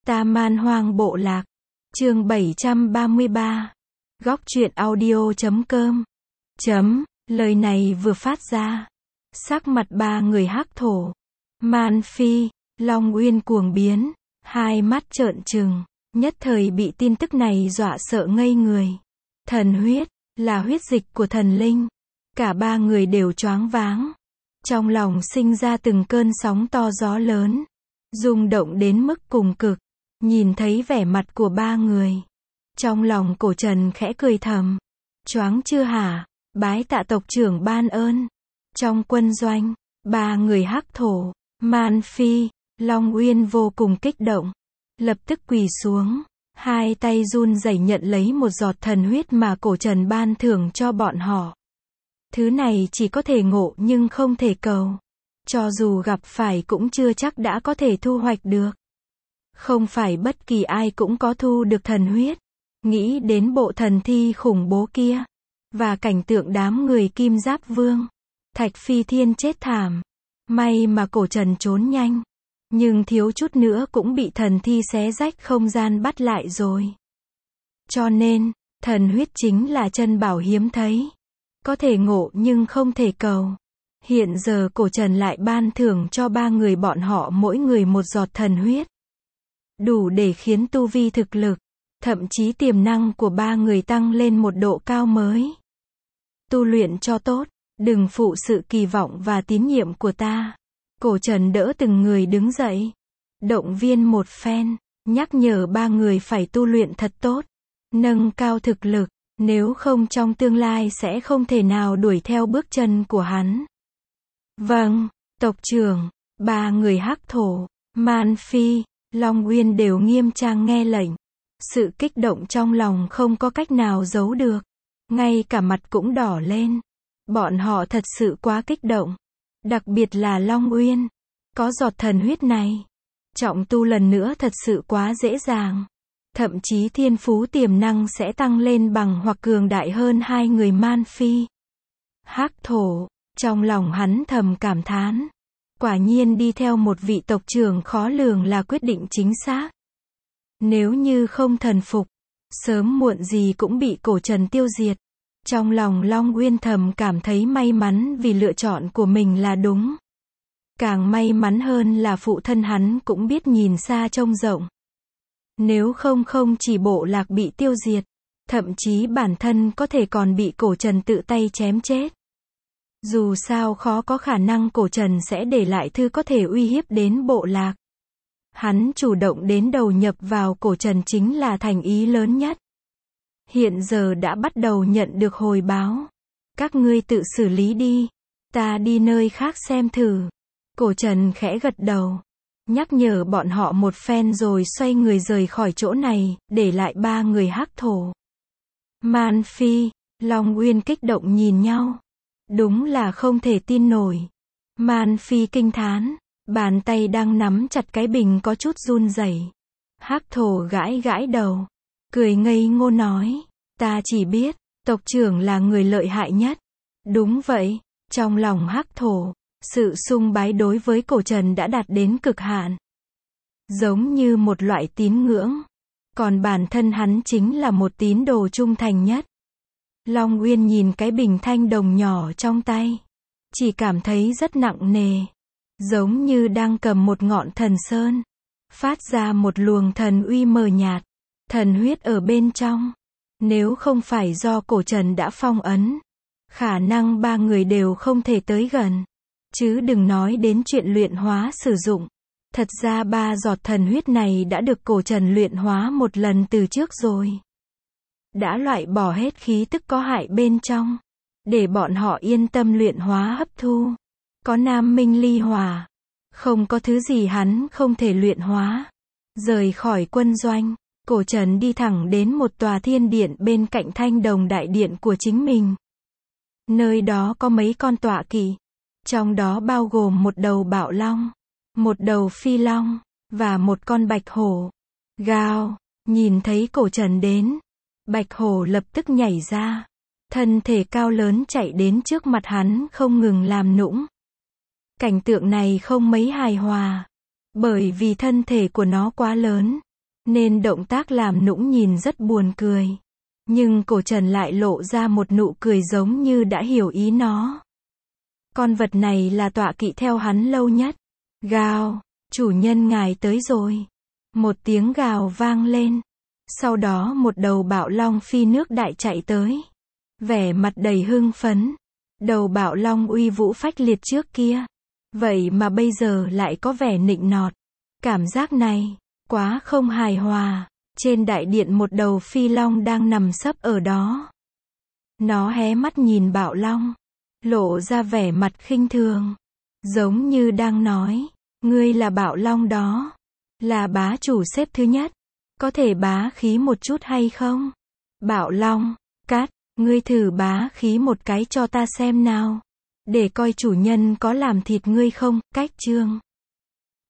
Ta Man Hoang Bộ Lạc. Chương 733. Góc truyện audio.com. Lời này vừa phát ra, sắc mặt ba người hắc thổ, Man Phi, Long Uyên cuồng biến, hai mắt trợn trừng, nhất thời bị tin tức này dọa sợ ngây người. Thần huyết, là huyết dịch của thần linh. Cả ba người đều choáng váng. Trong lòng sinh ra từng cơn sóng to gió lớn, rung động đến mức cùng cực. Nhìn thấy vẻ mặt của ba người, trong lòng Cổ Trần khẽ cười thầm. Choáng chưa hả? Bái tạ tộc trưởng ban ơn. Trong quân doanh, ba người hắc thổ, Man Phi, Long Uyên vô cùng kích động, lập tức quỳ xuống, hai tay run rẩy nhận lấy một giọt thần huyết mà Cổ Trần ban thưởng cho bọn họ. Thứ này chỉ có thể ngộ nhưng không thể cầu. Cho dù gặp phải cũng chưa chắc đã có thể thu hoạch được. Không phải bất kỳ ai cũng có thu được thần huyết. Nghĩ đến bộ thần thi khủng bố kia, và cảnh tượng đám người Kim Giáp Vương, Thạch Phi Thiên chết thảm. May mà Cổ Trần trốn nhanh, nhưng thiếu chút nữa cũng bị thần thi xé rách không gian bắt lại rồi. Cho nên, thần huyết chính là chân bảo hiếm thấy. Có thể ngộ nhưng không thể cầu. Hiện giờ Cổ Trần lại ban thưởng cho ba người bọn họ mỗi người một giọt thần huyết. Đủ để khiến tu vi thực lực, thậm chí tiềm năng của ba người tăng lên một độ cao mới. Tu luyện cho tốt, đừng phụ sự kỳ vọng và tín nhiệm của ta. Cổ Trần đỡ từng người đứng dậy, động viên một phen, nhắc nhở ba người phải tu luyện thật tốt, nâng cao thực lực, nếu không trong tương lai sẽ không thể nào đuổi theo bước chân của hắn. Vâng, tộc trưởng. Ba người hắc thổ, Man Phi, Long Uyên đều nghiêm trang nghe lệnh. Sự kích động trong lòng không có cách nào giấu được. Ngay cả mặt cũng đỏ lên. Bọn họ thật sự quá kích động. Đặc biệt là Long Uyên. Có giọt thần huyết này, trọng tu lần nữa thật sự quá dễ dàng. Thậm chí thiên phú tiềm năng sẽ tăng lên bằng hoặc cường đại hơn hai người Man Phi. Hắc thổ, trong lòng hắn thầm cảm thán. Quả nhiên đi theo một vị tộc trưởng khó lường là quyết định chính xác. Nếu như không thần phục, sớm muộn gì cũng bị Cổ Trần tiêu diệt. Trong lòng Long Uyên thầm cảm thấy may mắn vì lựa chọn của mình là đúng. Càng may mắn hơn là phụ thân hắn cũng biết nhìn xa trông rộng. Nếu không chỉ bộ lạc bị tiêu diệt, thậm chí bản thân có thể còn bị Cổ Trần tự tay chém chết. Dù sao khó có khả năng Cổ Trần sẽ để lại thứ có thể uy hiếp đến bộ lạc. Hắn chủ động đến đầu nhập vào Cổ Trần chính là thành ý lớn nhất. Hiện giờ đã bắt đầu nhận được hồi báo. Các ngươi tự xử lý đi. Ta đi nơi khác xem thử. Cổ Trần khẽ gật đầu, nhắc nhở bọn họ một phen rồi xoay người rời khỏi chỗ này, để lại ba người hắc thổ. Man Phi, Long Uyên kích động nhìn nhau. Đúng là không thể tin nổi. Man Phi kinh thán, bàn tay đang nắm chặt cái bình có chút run rẩy. Hắc thổ gãi gãi đầu, cười ngây ngô nói, ta chỉ biết, tộc trưởng là người lợi hại nhất. Đúng vậy, trong lòng hắc thổ, sự sùng bái đối với Cổ Trần đã đạt đến cực hạn. Giống như một loại tín ngưỡng. Còn bản thân hắn chính là một tín đồ trung thành nhất. Long Uyên nhìn cái bình thanh đồng nhỏ trong tay, chỉ cảm thấy rất nặng nề. Giống như đang cầm một ngọn thần sơn, phát ra một luồng thần uy mờ nhạt, thần huyết ở bên trong. Nếu không phải do Cổ Trần đã phong ấn, khả năng ba người đều không thể tới gần. Chứ đừng nói đến chuyện luyện hóa sử dụng. Thật ra ba giọt thần huyết này đã được Cổ Trần luyện hóa một lần từ trước rồi. Đã loại bỏ hết khí tức có hại bên trong, để bọn họ yên tâm luyện hóa hấp thu. Có Nam Minh Ly Hỏa, không có thứ gì hắn không thể luyện hóa. Rời khỏi quân doanh, Cổ Trần đi thẳng đến một tòa thiên điện bên cạnh Thanh Đồng đại điện của chính mình. Nơi đó có mấy con tọa kỵ, trong đó bao gồm một đầu bạo long, một đầu phi long, và một con bạch hổ. Gào, nhìn thấy Cổ Trần đến, bạch hổ lập tức nhảy ra, thân thể cao lớn chạy đến trước mặt hắn không ngừng làm nũng. Cảnh tượng này không mấy hài hòa, bởi vì thân thể của nó quá lớn, nên động tác làm nũng nhìn rất buồn cười. Nhưng cổ trần lại lộ ra một nụ cười giống như đã hiểu ý nó. Con vật này là tọa kỵ theo hắn lâu nhất. Gào, chủ nhân ngài tới rồi. Một tiếng gào vang lên. Sau đó một đầu bạo long phi nước đại chạy tới. Vẻ mặt đầy hưng phấn. Đầu bạo long uy vũ phách liệt trước kia. Vậy mà bây giờ lại có vẻ nịnh nọt. Cảm giác này, quá không hài hòa. Trên đại điện một đầu phi long đang nằm sấp ở đó. Nó hé mắt nhìn bạo long. Lộ ra vẻ mặt khinh thường. Giống như đang nói, ngươi là bạo long đó. Là bá chủ xếp thứ nhất. Có thể bá khí một chút hay không? Bạo long, cát, ngươi thử bá khí một cái cho ta xem nào. Để coi chủ nhân có làm thịt ngươi không, cách chương.